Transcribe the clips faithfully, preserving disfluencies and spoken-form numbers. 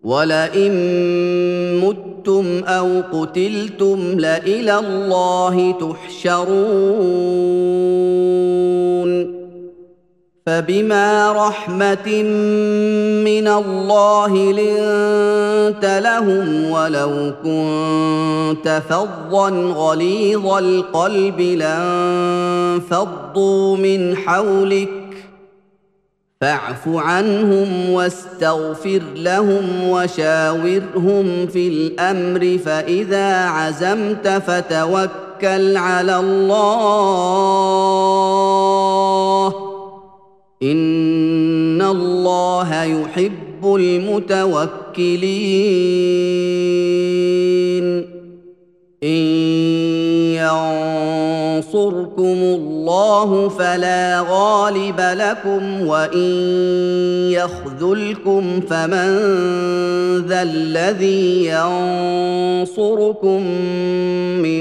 وَلَئِن مُّتُّمْ أَوْ قُتِلْتُمْ لَإِلَى اللَّهِ تُحْشَرُونَ فَبِمَا رَحْمَةٍ مِّنَ اللَّهِ لِنتَ لَهُمْ وَلَوْ كُنتَ فَظًّا غَلِيظَ الْقَلْبِ لَانفَضُّوا مِنْ حَوْلِكَ فاعف عنهم واستغفر لهم وشاورهم في الأمر فإذا عزمت فتوكل على الله إن الله يحب المتوكلين إن ينصركم الله فلا غالب لكم وإن يخذلكم فمن ذا الذي ينصركم من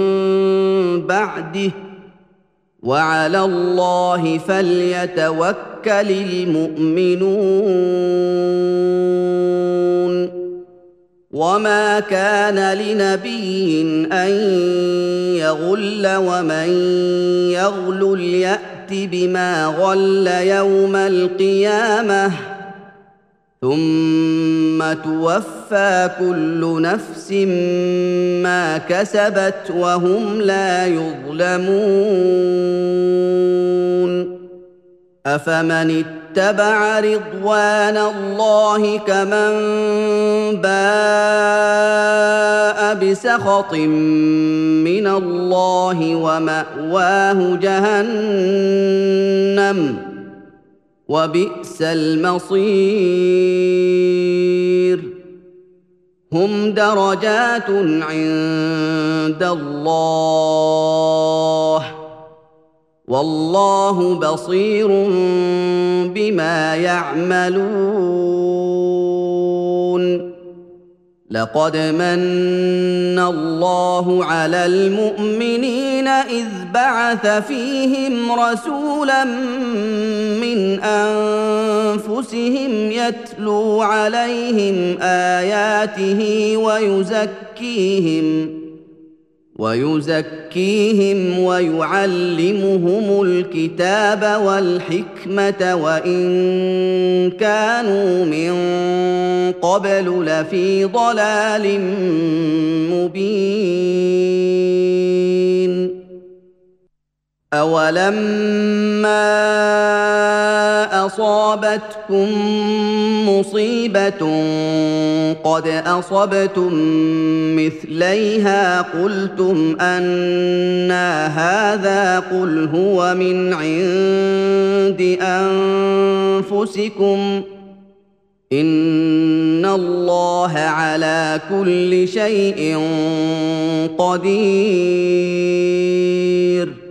بعده وعلى الله فليتوكل المؤمنون وما كان لنبي أن يغل ومن يغلل يأت بما غل يوم القيامة ثم توفى كل نفس ما كسبت وهم لا يظلمون أفمن اتبع رضوان الله كمن باء بسخط من الله ومأواه جهنم وبئس المصير هم درجات عند الله والله بصير بما يعملون لقد من الله على المؤمنين إذ بعث فيهم رسولا من أنفسهم يتلو عليهم آياته ويزكيهم ويزكيهم ويعلمهم الكتاب والحكمة وإن كانوا من قبل لفي ضلال مبين أولما أصابتكم مصيبة قد أصبتم مثليها قلتم أنى هذا قل هو من عند أنفسكم إن الله على كل شيء قدير